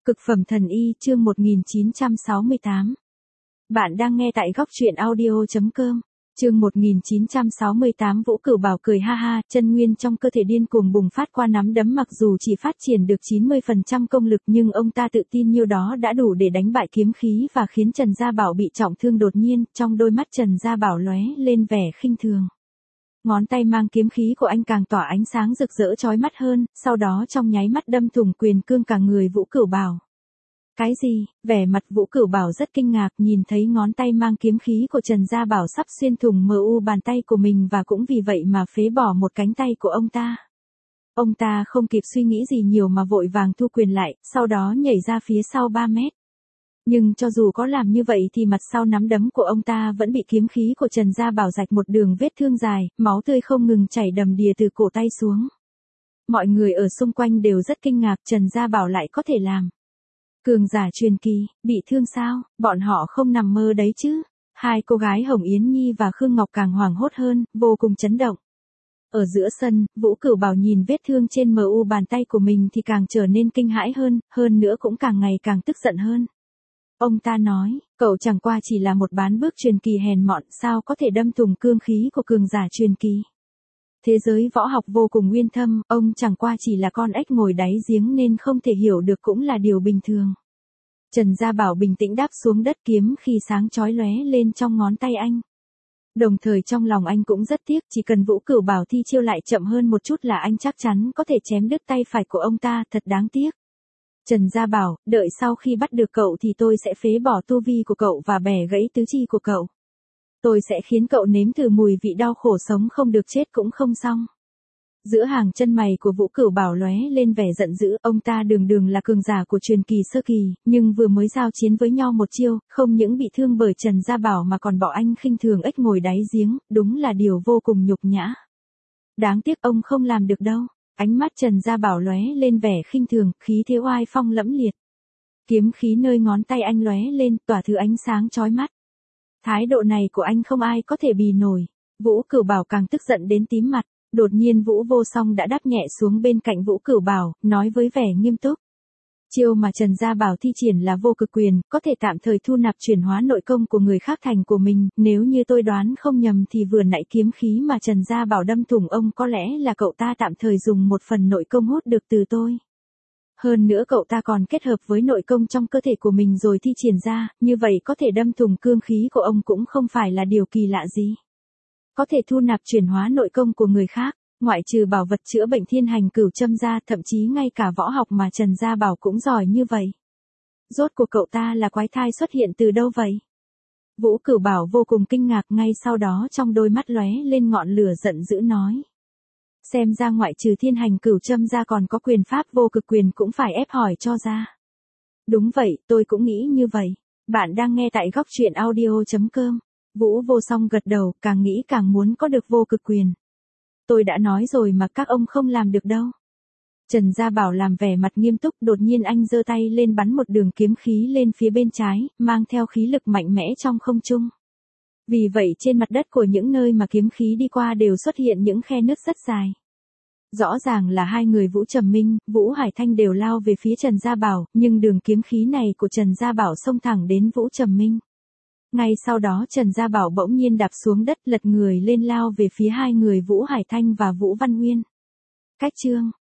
Cực phẩm thần y chương 1968. Bạn đang nghe tại góc truyện audio.com. Chương 1968 Vũ Cửu Bảo cười ha ha, chân nguyên trong cơ thể điên cuồng bùng phát qua nắm đấm, mặc dù chỉ phát triển được 90% công lực nhưng ông ta tự tin nhiêu đó đã đủ để đánh bại kiếm khí và khiến Trần Gia Bảo bị trọng thương. Đột nhiên, trong đôi mắt Trần Gia Bảo lóe lên vẻ khinh thường. Ngón tay mang kiếm khí của anh càng tỏa ánh sáng rực rỡ chói mắt hơn, sau đó trong nháy mắt đâm thủng quyền cương cả người Vũ Cửu Bảo. Cái gì? Vẻ mặt Vũ Cửu Bảo rất kinh ngạc, nhìn thấy ngón tay mang kiếm khí của Trần Gia Bảo sắp xuyên thủng mu bàn tay của mình và cũng vì vậy mà phế bỏ một cánh tay của ông ta. Ông ta không kịp suy nghĩ gì nhiều mà vội vàng thu quyền lại, sau đó nhảy ra phía sau 3 mét. Nhưng cho dù có làm như vậy thì mặt sau nắm đấm của ông ta vẫn bị kiếm khí của Trần Gia Bảo rạch một đường vết thương dài, máu tươi không ngừng chảy đầm đìa từ cổ tay xuống. Mọi người ở xung quanh đều rất kinh ngạc, Trần Gia Bảo lại có thể làm. Cường giả truyền kỳ, bị thương sao? Bọn họ không nằm mơ đấy chứ. Hai cô gái Hồng Yến Nhi và Khương Ngọc càng hoảng hốt hơn, vô cùng chấn động. Ở giữa sân, Vũ Cửu Bảo nhìn vết thương trên mu bàn tay của mình thì càng trở nên kinh hãi hơn nữa cũng càng ngày càng tức giận hơn. Ông ta nói, cậu chẳng qua chỉ là một bán bước truyền kỳ hèn mọn, sao có thể đâm thủng cương khí của cường giả truyền kỳ. Thế giới võ học vô cùng uyên thâm, ông chẳng qua chỉ là con ếch ngồi đáy giếng nên không thể hiểu được cũng là điều bình thường. Trần Gia Bảo bình tĩnh đáp xuống đất, kiếm khi sáng chói lóe lên trong ngón tay anh. Đồng thời trong lòng anh cũng rất tiếc, chỉ cần Vũ Cửu Bảo thi chiêu lại chậm hơn một chút là anh chắc chắn có thể chém đứt tay phải của ông ta, thật đáng tiếc. Trần Gia Bảo, đợi sau khi bắt được cậu thì tôi sẽ phế bỏ tu vi của cậu và bẻ gãy tứ chi của cậu. Tôi sẽ khiến cậu nếm thử mùi vị đau khổ, sống không được chết cũng không xong. Giữa hàng chân mày của Vũ Cửu Bảo lóe lên vẻ giận dữ, ông ta đường là cường giả của truyền kỳ sơ kỳ, nhưng vừa mới giao chiến với nhau một chiêu, không những bị thương bởi Trần Gia Bảo mà còn bỏ anh khinh thường ếch ngồi đáy giếng, đúng là điều vô cùng nhục nhã. Đáng tiếc ông không làm được đâu. Ánh mắt Trần Gia Bảo lóe lên vẻ khinh thường, khí thế oai phong lẫm liệt. Kiếm khí nơi ngón tay anh lóe lên, tỏa thứ ánh sáng chói mắt. Thái độ này của anh không ai có thể bì nổi. Vũ Cửu Bảo càng tức giận đến tím mặt. Đột nhiên Vũ Vô Song đã đáp nhẹ xuống bên cạnh Vũ Cửu Bảo, nói với vẻ nghiêm túc. Chiêu mà Trần Gia Bảo thi triển là vô cực quyền, có thể tạm thời thu nạp chuyển hóa nội công của người khác thành của mình, nếu như tôi đoán không nhầm thì vừa nãy kiếm khí mà Trần Gia Bảo đâm thủng ông có lẽ là cậu ta tạm thời dùng một phần nội công hút được từ tôi. Hơn nữa cậu ta còn kết hợp với nội công trong cơ thể của mình rồi thi triển ra, như vậy có thể đâm thủng cương khí của ông cũng không phải là điều kỳ lạ gì. Có thể thu nạp chuyển hóa nội công của người khác, ngoại trừ bảo vật chữa bệnh thiên hành cửu châm ra, thậm chí ngay cả võ học mà Trần Gia Bảo cũng giỏi như vậy. Rốt cuộc cậu ta là quái thai xuất hiện từ đâu vậy? Vũ Cửu Bảo vô cùng kinh ngạc, ngay sau đó trong đôi mắt lóe lên ngọn lửa giận dữ nói. Xem ra ngoại trừ thiên hành cửu châm ra còn có quyền pháp vô cực quyền cũng phải ép hỏi cho ra. Đúng vậy, tôi cũng nghĩ như vậy. Bạn đang nghe tại góc truyện audio.com. Vũ Vô Song gật đầu, càng nghĩ càng muốn có được vô cực quyền. Tôi đã nói rồi mà các ông không làm được đâu. Trần Gia Bảo làm vẻ mặt nghiêm túc, đột nhiên anh giơ tay lên bắn một đường kiếm khí lên phía bên trái, mang theo khí lực mạnh mẽ trong không trung. Vì vậy trên mặt đất của những nơi mà kiếm khí đi qua đều xuất hiện những khe nứt rất dài. Rõ ràng là hai người Vũ Trầm Minh, Vũ Hải Thanh đều lao về phía Trần Gia Bảo, nhưng đường kiếm khí này của Trần Gia Bảo xông thẳng đến Vũ Trầm Minh. Ngay sau đó Trần Gia Bảo bỗng nhiên đạp xuống đất, lật người lên lao về phía hai người Vũ Hải Thanh và Vũ Văn Nguyên. Cách chương